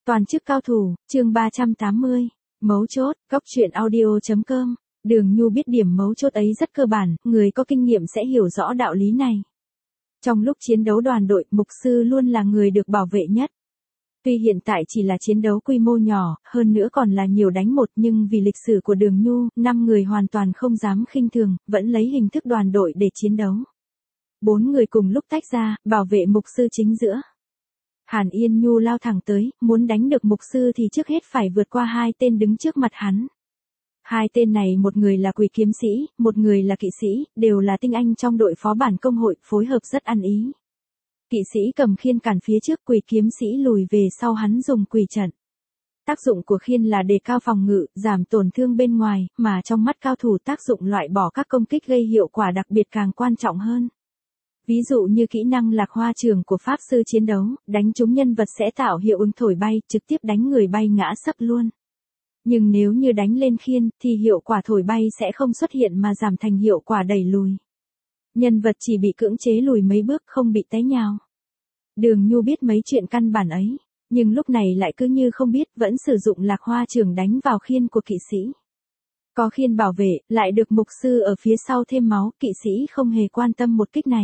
Toàn chức cao thủ, chương 380. Mấu chốt, góc truyện audio.com. Đường Nhu biết điểm mấu chốt ấy rất cơ bản, người có kinh nghiệm sẽ hiểu rõ đạo lý này. Trong lúc chiến đấu đoàn đội, mục sư luôn là người được bảo vệ nhất. Tuy hiện tại chỉ là chiến đấu quy mô nhỏ, hơn nữa còn là nhiều đánh một, nhưng vì lịch sử của Đường Nhu, 5 người hoàn toàn không dám khinh thường, vẫn lấy hình thức đoàn đội để chiến đấu. 4 người cùng lúc tách ra, bảo vệ mục sư chính giữa. Hàn Yên Nhu lao thẳng tới, muốn đánh được mục sư thì trước hết phải vượt qua 2 tên đứng trước mặt hắn. 2 tên này, một người là quỷ kiếm sĩ, một người là kỵ sĩ, đều là tinh anh trong đội phó bản công hội, phối hợp rất ăn ý. Kỵ sĩ cầm khiên cản phía trước, quỷ kiếm sĩ lùi về sau, hắn dùng quỷ trận. Tác dụng của khiên là đề cao phòng ngự, giảm tổn thương bên ngoài, mà trong mắt cao thủ tác dụng loại bỏ các công kích gây hiệu quả đặc biệt càng quan trọng hơn. Ví dụ như kỹ năng lạc hoa trường của pháp sư chiến đấu, đánh trúng nhân vật sẽ tạo hiệu ứng thổi bay, trực tiếp đánh người bay ngã sấp luôn. Nhưng nếu như đánh lên khiên, thì hiệu quả thổi bay sẽ không xuất hiện mà giảm thành hiệu quả đẩy lùi. Nhân vật chỉ bị cưỡng chế lùi mấy bước, không bị té nhào. Đường Nhu biết mấy chuyện căn bản ấy, nhưng lúc này lại cứ như không biết, vẫn sử dụng lạc hoa trường đánh vào khiên của kỵ sĩ. Có khiên bảo vệ, lại được mục sư ở phía sau thêm máu, kỵ sĩ không hề quan tâm một kích này.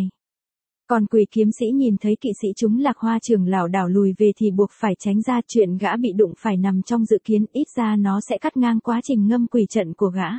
Còn quỷ kiếm sĩ nhìn thấy kỵ sĩ chúng lạc hoa trường lảo đảo lùi về thì buộc phải tránh ra, chuyện gã bị đụng phải nằm trong dự kiến, ít ra nó sẽ cắt ngang quá trình ngâm quỷ trận của gã.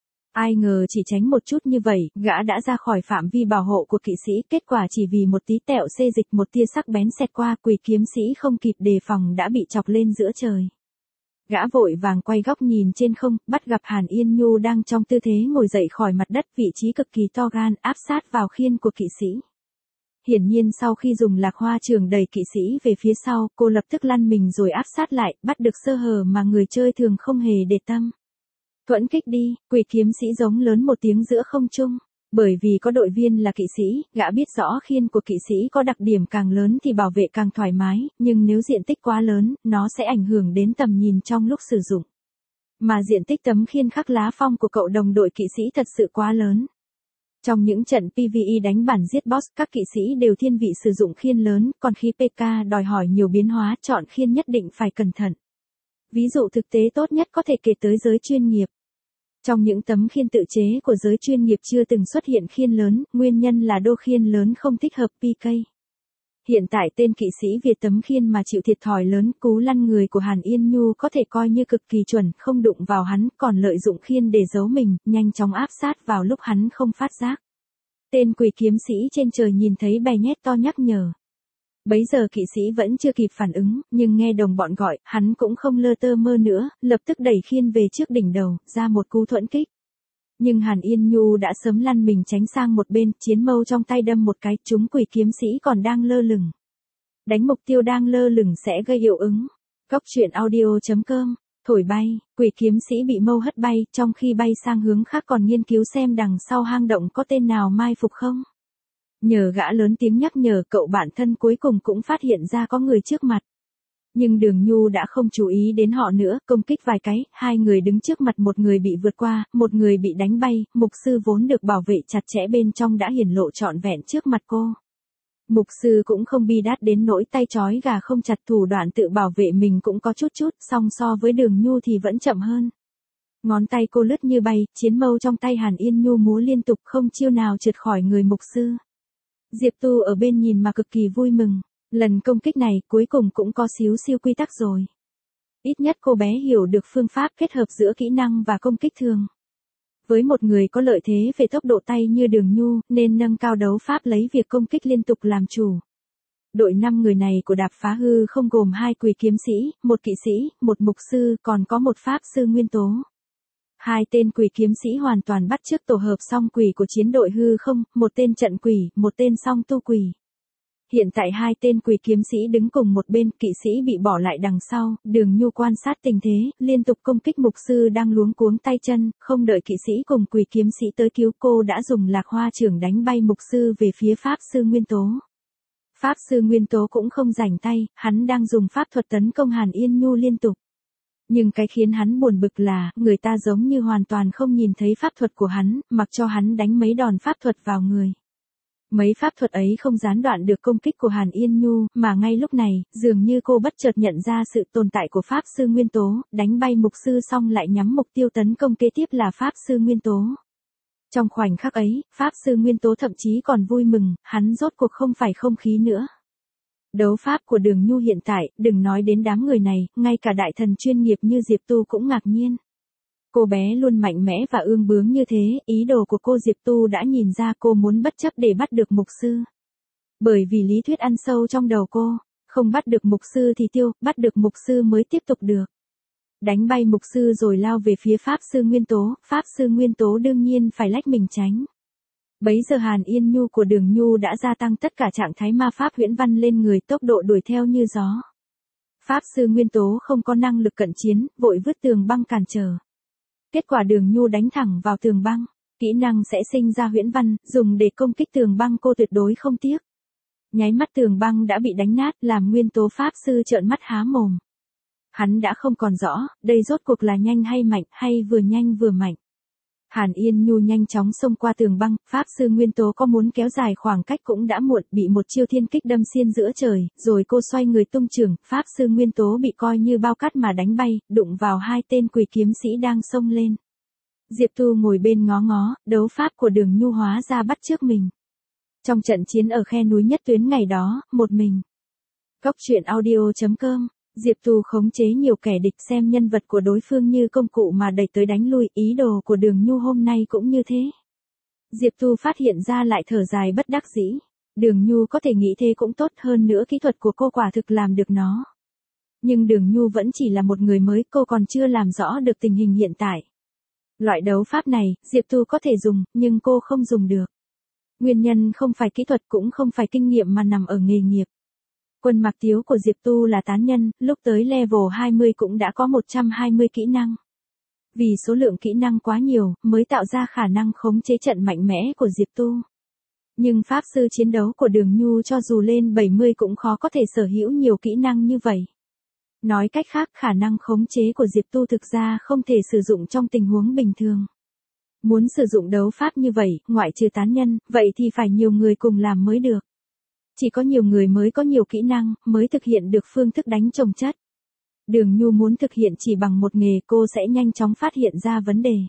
Ai ngờ chỉ tránh một chút như vậy, gã đã ra khỏi phạm vi bảo hộ của kỵ sĩ, kết quả chỉ vì một tí tẹo xê dịch, một tia sắc bén xẹt qua, quỷ kiếm sĩ không kịp đề phòng đã bị chọc lên giữa trời. Gã vội vàng quay góc nhìn trên không, bắt gặp Hàn Yên Nhu đang trong tư thế ngồi dậy khỏi mặt đất, vị trí cực kỳ to gan, áp sát vào khiên của kỵ sĩ. Hiển nhiên sau khi dùng lạc hoa trường đẩy kỵ sĩ về phía sau, cô lập tức lăn mình rồi áp sát lại, bắt được sơ hở mà người chơi thường không hề để tâm. Thuẫn kích đi, quỷ kiếm sĩ giống lớn một tiếng giữa không trung. Bởi vì có đội viên là kỵ sĩ, gã biết rõ khiên của kỵ sĩ có đặc điểm càng lớn thì bảo vệ càng thoải mái, nhưng nếu diện tích quá lớn, nó sẽ ảnh hưởng đến tầm nhìn trong lúc sử dụng. Mà diện tích tấm khiên khắc lá phong của cậu đồng đội kỵ sĩ thật sự quá lớn. Trong những trận PvE đánh bản giết boss, các kỵ sĩ đều thiên vị sử dụng khiên lớn, còn khi PK đòi hỏi nhiều biến hóa, chọn khiên nhất định phải cẩn thận. Ví dụ thực tế tốt nhất có thể kể tới giới chuyên nghiệp. Trong những tấm khiên tự chế của giới chuyên nghiệp chưa từng xuất hiện khiên lớn, nguyên nhân là đô khiên lớn không thích hợp PK. Hiện tại tên kỵ sĩ Việt tấm khiên mà chịu thiệt thòi lớn, cú lăn người của Hàn Yên Nhu có thể coi như cực kỳ chuẩn, không đụng vào hắn, còn lợi dụng khiên để giấu mình, nhanh chóng áp sát vào lúc hắn không phát giác. Tên quỷ kiếm sĩ trên trời nhìn thấy bè nhét to nhắc nhở. Bấy giờ kỵ sĩ vẫn chưa kịp phản ứng, nhưng nghe đồng bọn gọi, hắn cũng không lơ tơ mơ nữa, lập tức đẩy khiên về trước đỉnh đầu, ra một cú thuẫn kích. Nhưng Hàn Yên Nhu đã sớm lăn mình tránh sang một bên, chiến mâu trong tay đâm một cái, trúng quỷ kiếm sĩ còn đang lơ lửng. Đánh mục tiêu đang lơ lửng sẽ gây hiệu ứng. Góc truyện audio.com. Thổi bay, quỷ kiếm sĩ bị mâu hất bay, trong khi bay sang hướng khác còn nghiên cứu xem đằng sau hang động có tên nào mai phục không. Nhờ gã lớn tiếng nhắc nhở, cậu bạn thân cuối cùng cũng phát hiện ra có người trước mặt. Nhưng Đường Nhu đã không chú ý đến họ nữa, công kích vài cái, 2 người đứng trước mặt, một người bị vượt qua, một người bị đánh bay, mục sư vốn được bảo vệ chặt chẽ bên trong đã hiển lộ trọn vẹn trước mặt cô. Mục sư cũng không bi đát đến nỗi tay trói gà không chặt, thủ đoạn tự bảo vệ mình cũng có chút, song so với Đường Nhu thì vẫn chậm hơn. Ngón tay cô lướt như bay, chiến mâu trong tay Hàn Yên Nhu múa liên tục, không chiêu nào trượt khỏi người mục sư. Diệp Tu ở bên nhìn mà cực kỳ vui mừng. Lần công kích này cuối cùng cũng có xíu siêu quy tắc rồi. Ít nhất cô bé hiểu được phương pháp kết hợp giữa kỹ năng và công kích thường. Với một người có lợi thế về tốc độ tay như Đường Nhu, nên nâng cao đấu pháp lấy việc công kích liên tục làm chủ. Đội 5 người này của đạp phá hư không gồm 2 quỷ kiếm sĩ, 1 kỵ sĩ, 1 mục sư, còn có 1 pháp sư nguyên tố. 2 tên quỷ kiếm sĩ hoàn toàn bắt chước tổ hợp song quỷ của chiến đội hư không, 1 tên trận quỷ, 1 tên song tu quỷ. Hiện tại 2 tên quỷ kiếm sĩ đứng cùng một bên, kỵ sĩ bị bỏ lại đằng sau, Đường Nhu quan sát tình thế, liên tục công kích mục sư đang luống cuống tay chân, không đợi kỵ sĩ cùng quỷ kiếm sĩ tới cứu cô đã dùng lạc hoa chưởng đánh bay mục sư về phía pháp sư nguyên tố. Pháp sư nguyên tố cũng không rảnh tay, hắn đang dùng pháp thuật tấn công Hàn Yên Nhu liên tục. Nhưng cái khiến hắn buồn bực là, người ta giống như hoàn toàn không nhìn thấy pháp thuật của hắn, mặc cho hắn đánh mấy đòn pháp thuật vào người. Mấy pháp thuật ấy không gián đoạn được công kích của Hàn Yên Nhu, mà ngay lúc này, dường như cô bất chợt nhận ra sự tồn tại của Pháp Sư Nguyên Tố, đánh bay mục sư xong lại nhắm mục tiêu tấn công kế tiếp là Pháp Sư Nguyên Tố. Trong khoảnh khắc ấy, Pháp Sư Nguyên Tố thậm chí còn vui mừng, hắn rốt cuộc không phải không khí nữa. Đấu pháp của Đường Nhu hiện tại, đừng nói đến đám người này, ngay cả đại thần chuyên nghiệp như Diệp Tu cũng ngạc nhiên. Cô bé luôn mạnh mẽ và ương bướng như thế, ý đồ của cô Diệp Tu đã nhìn ra, cô muốn bất chấp để bắt được mục sư. Bởi vì lý thuyết ăn sâu trong đầu cô, không bắt được mục sư thì tiêu, bắt được mục sư mới tiếp tục được. Đánh bay mục sư rồi lao về phía Pháp Sư Nguyên Tố, Pháp Sư Nguyên Tố đương nhiên phải lách mình tránh. Bấy giờ Hàn Yên Nhu của Đường Nhu đã gia tăng tất cả trạng thái ma pháp huyễn văn lên người, tốc độ đuổi theo như gió. Pháp Sư Nguyên Tố không có năng lực cận chiến, vội vứt tường băng cản trở. Kết quả Đường Nhu đánh thẳng vào tường băng, kỹ năng sẽ sinh ra huyễn văn, dùng để công kích tường băng cô tuyệt đối không tiếc. Nháy mắt tường băng đã bị đánh nát, làm Nguyên Tố Pháp Sư trợn mắt há mồm. Hắn đã không còn rõ, đây rốt cuộc là nhanh hay mạnh, hay vừa nhanh vừa mạnh. Hàn Yên Nhu nhanh chóng xông qua tường băng, Pháp Sư Nguyên Tố có muốn kéo dài khoảng cách cũng đã muộn, bị một chiêu thiên kích đâm xuyên giữa trời, rồi cô xoay người tung chưởng, Pháp Sư Nguyên Tố bị coi như bao cát mà đánh bay, đụng vào hai tên quỷ kiếm sĩ đang xông lên. Diệp Tu ngồi bên ngó ngó, đấu pháp của Đường Nhu hóa ra bắt chước mình. Trong trận chiến ở khe núi Nhất Tuyến ngày đó, một mình. Cốc truyện audio.com, Diệp Tu khống chế nhiều kẻ địch, xem nhân vật của đối phương như công cụ mà đẩy tới đánh lui, ý đồ của Đường Nhu hôm nay cũng như thế. Diệp Tu phát hiện ra lại thở dài bất đắc dĩ. Đường Nhu có thể nghĩ thế cũng tốt, hơn nữa kỹ thuật của cô quả thực làm được nó. Nhưng Đường Nhu vẫn chỉ là một người mới, cô còn chưa làm rõ được tình hình hiện tại. Loại đấu pháp này, Diệp Tu có thể dùng, nhưng cô không dùng được. Nguyên nhân không phải kỹ thuật cũng không phải kinh nghiệm mà nằm ở nghề nghiệp. Quân mặc tiếu của Diệp Tu là tán nhân, lúc tới level 20 cũng đã có 120 kỹ năng. Vì số lượng kỹ năng quá nhiều, mới tạo ra khả năng khống chế trận mạnh mẽ của Diệp Tu. Nhưng pháp sư chiến đấu của Đường Nhu cho dù lên 70 cũng khó có thể sở hữu nhiều kỹ năng như vậy. Nói cách khác, khả năng khống chế của Diệp Tu thực ra không thể sử dụng trong tình huống bình thường. Muốn sử dụng đấu pháp như vậy, ngoại trừ tán nhân, vậy thì phải nhiều người cùng làm mới được. Chỉ có nhiều người mới có nhiều kỹ năng, mới thực hiện được phương thức đánh chồng chất. Đường Nhu muốn thực hiện chỉ bằng một nghề, cô sẽ nhanh chóng phát hiện ra vấn đề.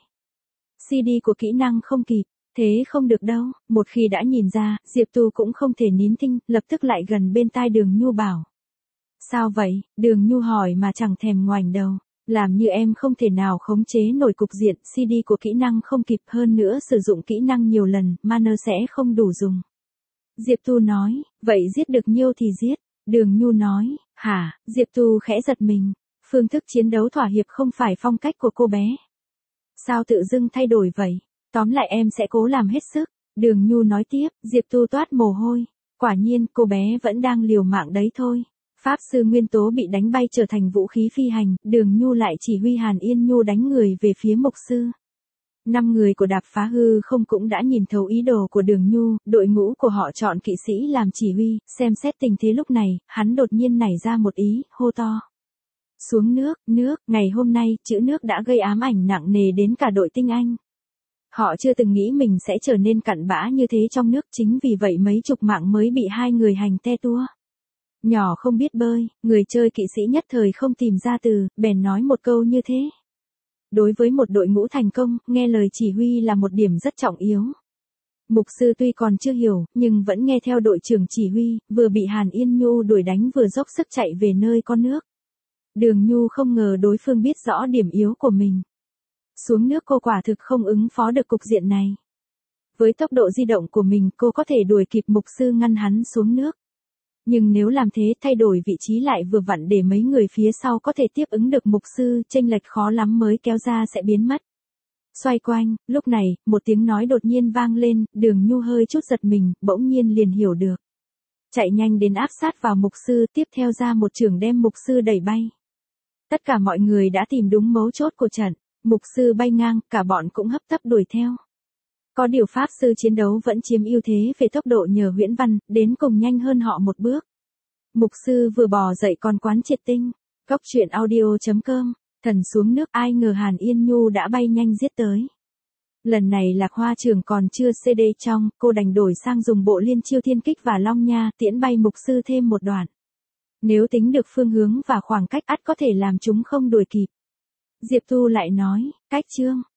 CD của kỹ năng không kịp, thế không được đâu, một khi đã nhìn ra, Diệp Tu cũng không thể nín thinh, lập tức lại gần bên tai Đường Nhu bảo. Sao vậy? Đường Nhu hỏi mà chẳng thèm ngoảnh đầu. Làm như em không thể nào khống chế nổi cục diện, CD của kỹ năng không kịp, hơn nữa sử dụng kỹ năng nhiều lần, mana sẽ không đủ dùng. Diệp Tu nói, vậy giết được nhiêu thì giết. Đường Nhu nói, hả? Diệp Tu khẽ giật mình. Phương thức chiến đấu thỏa hiệp không phải phong cách của cô bé. Sao tự dưng thay đổi vậy? Tóm lại em sẽ cố làm hết sức. Đường Nhu nói tiếp, Diệp Tu toát mồ hôi. Quả nhiên, cô bé vẫn đang liều mạng đấy thôi. Pháp sư Nguyên Tố bị đánh bay trở thành vũ khí phi hành, Đường Nhu lại chỉ huy Hàn Yên Nhu đánh người về phía mục sư. 5 người của đạp phá hư không cũng đã nhìn thấu ý đồ của Đường Nhu, đội ngũ của họ chọn kỵ sĩ làm chỉ huy, xem xét tình thế lúc này, hắn đột nhiên nảy ra một ý, hô to. Xuống nước, ngày hôm nay, chữ nước đã gây ám ảnh nặng nề đến cả đội tinh Anh. Họ chưa từng nghĩ mình sẽ trở nên cặn bã như thế trong nước, chính vì vậy mấy chục mạng mới bị hai người hành te tua. Nhỏ không biết bơi, người chơi kỵ sĩ nhất thời không tìm ra từ, bèn nói một câu như thế. Đối với một đội ngũ thành công, nghe lời chỉ huy là một điểm rất trọng yếu. Mục sư tuy còn chưa hiểu, nhưng vẫn nghe theo đội trưởng chỉ huy, vừa bị Hàn Yên Nhu đuổi đánh vừa dốc sức chạy về nơi có nước. Đường Nhu không ngờ đối phương biết rõ điểm yếu của mình. Xuống nước cô quả thực không ứng phó được cục diện này. Với tốc độ di động của mình cô có thể đuổi kịp mục sư ngăn hắn xuống nước. Nhưng nếu làm thế thay đổi vị trí lại vừa vặn để mấy người phía sau có thể tiếp ứng được mục sư, chênh lệch khó lắm mới kéo ra sẽ biến mất. Xoay quanh, lúc này, một tiếng nói đột nhiên vang lên, Đường Nhu hơi chút giật mình, bỗng nhiên liền hiểu được. Chạy nhanh đến áp sát vào mục sư, tiếp theo ra một chưởng đem mục sư đẩy bay. Tất cả mọi người đã tìm đúng mấu chốt của trận, mục sư bay ngang, cả bọn cũng hấp tấp đuổi theo. Có điều pháp sư chiến đấu vẫn chiếm ưu thế về tốc độ nhờ huyễn văn, đến cùng nhanh hơn họ một bước. Mục sư vừa bò dậy còn quán triệt tinh. Cốc truyện audio.com, thần xuống nước ai ngờ Hàn Yên Nhu đã bay nhanh giết tới. Lần này Lạc Hoa trưởng còn chưa CD trong, cô đành đổi sang dùng bộ liên chiêu thiên kích và long nha, tiễn bay mục sư thêm một đoạn. Nếu tính được phương hướng và khoảng cách ắt có thể làm chúng không đuổi kịp. Diệp Tu lại nói, cách chương,